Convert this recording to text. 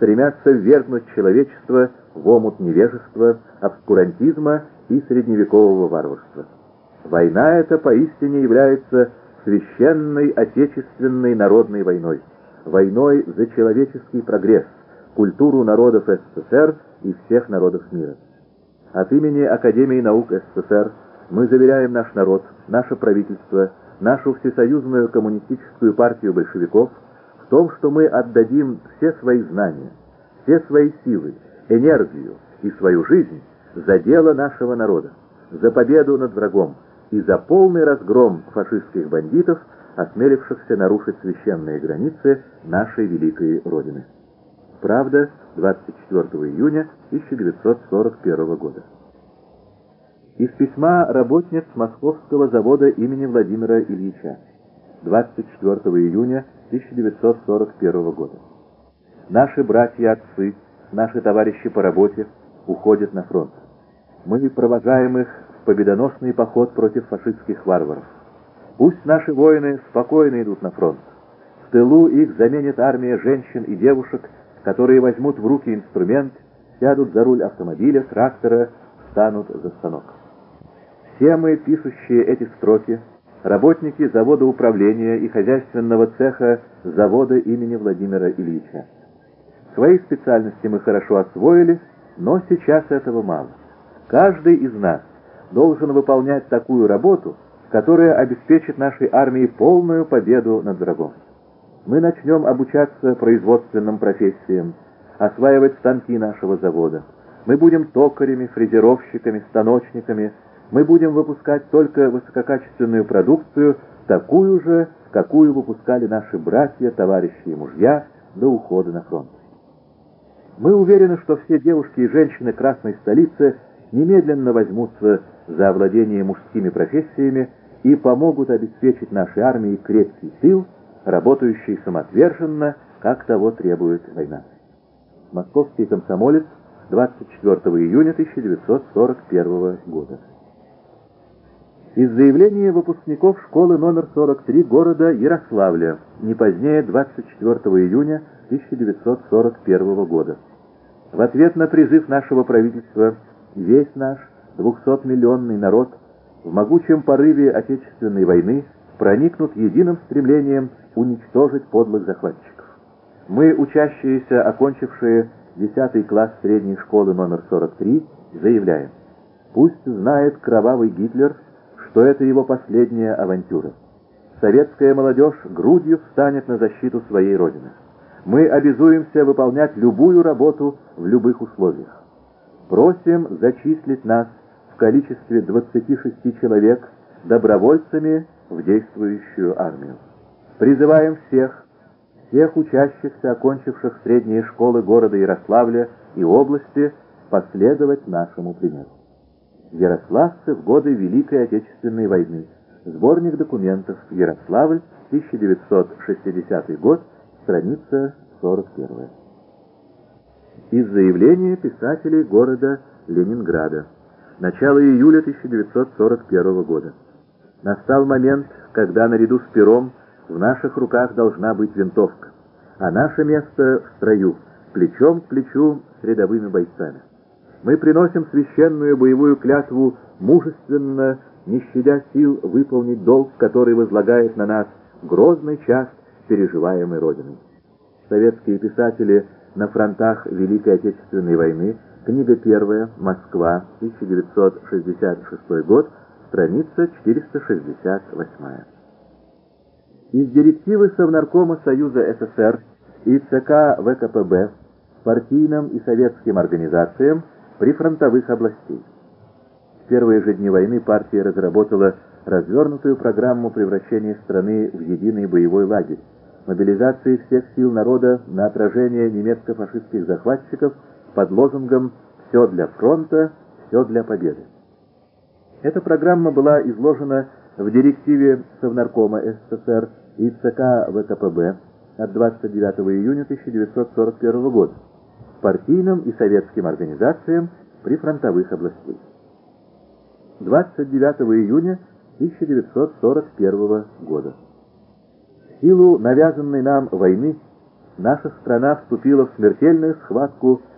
стремятся ввергнуть человечество в омут невежества, обскурантизма и средневекового варварства. Война эта поистине является священной отечественной народной войной, войной за человеческий прогресс, культуру народов СССР и всех народов мира. От имени Академии наук СССР мы заверяем наш народ, наше правительство, нашу всесоюзную коммунистическую партию большевиков в том, что мы отдадим все свои знания, все свои силы, энергию и свою жизнь за дело нашего народа, за победу над врагом и за полный разгром фашистских бандитов, осмелившихся нарушить священные границы нашей великой Родины. Правда, 24 июня 1941 года. Из письма работниц Московского завода имени Владимира Ильича. 24 июня 1941 года. Наши братья-отцы, наши товарищи по работе уходят на фронт. Мы провожаем их в победоносный поход против фашистских варваров. Пусть наши воины спокойно идут на фронт. В тылу их заменит армия женщин и девушек, которые возьмут в руки инструмент, сядут за руль автомобиля, трактора, встанут за станок. Все мы, пишущие эти строки, работники завода управления и хозяйственного цеха завода имени Владимира Ильича. Свои специальности мы хорошо освоили, но сейчас этого мало. Каждый из нас должен выполнять такую работу, которая обеспечит нашей армии полную победу над врагом. Мы начнем обучаться производственным профессиям, осваивать станки нашего завода. Мы будем токарями, фрезеровщиками, станочниками. Мы будем выпускать только высококачественную продукцию, такую же, какую выпускали наши братья, товарищи и мужья до ухода на фронт. Мы уверены, что все девушки и женщины Красной столицы немедленно возьмутся за овладение мужскими профессиями и помогут обеспечить нашей армии крепкий тыл, работающий самоотверженно, как того требует война. Московский комсомолец, 24 июня 1941 года. Из заявления выпускников школы номер 43 города Ярославля, не позднее 24 июня 1941 года. В ответ на призыв нашего правительства весь наш 200-миллионный народ в могучем порыве Отечественной войны проникнут единым стремлением уничтожить подлых захватчиков. Мы, учащиеся, окончившие 10 класс средней школы номер 43, заявляем: пусть знает кровавый Гитлер, что это его последняя авантюра. Советская молодежь грудью встанет на защиту своей Родины. Мы обязуемся выполнять любую работу в любых условиях. Просим зачислить нас в количестве 26 человек добровольцами в действующую армию. Призываем всех учащихся, окончивших средние школы города Ярославля и области, последовать нашему примеру. Ярославцы в годы Великой Отечественной войны. Сборник документов. Ярославль, 1960 год, страница 41. Из заявления писателей города Ленинграда. Начало июля 1941 года. Настал момент, когда наряду с пером в наших руках должна быть винтовка, а наше место в строю, плечом к плечу с рядовыми бойцами. Мы приносим священную боевую клятву мужественно, не щадя сил, выполнить долг, который возлагает на нас грозный час переживаемой Родиной. Советские писатели на фронтах Великой Отечественной войны. Книга 1. Москва. 1966 год. Страница 468. Из директивы Совнаркома Союза СССР и ЦК ВКПБ партийным и советским организациям прифронтовых областей. В первые же дни войны партия разработала развернутую программу превращения страны в единый боевой лагерь, мобилизации всех сил народа на отражение немецко-фашистских захватчиков под лозунгом «Все для фронта, все для победы». Эта программа была изложена в директиве Совнаркома СССР и ЦК ВКПБ от 29 июня 1941 года партийным и советским организациям прифронтовых областей. 29 июня 1941 года. В силу навязанной нам войны наша страна вступила в смертельную схватку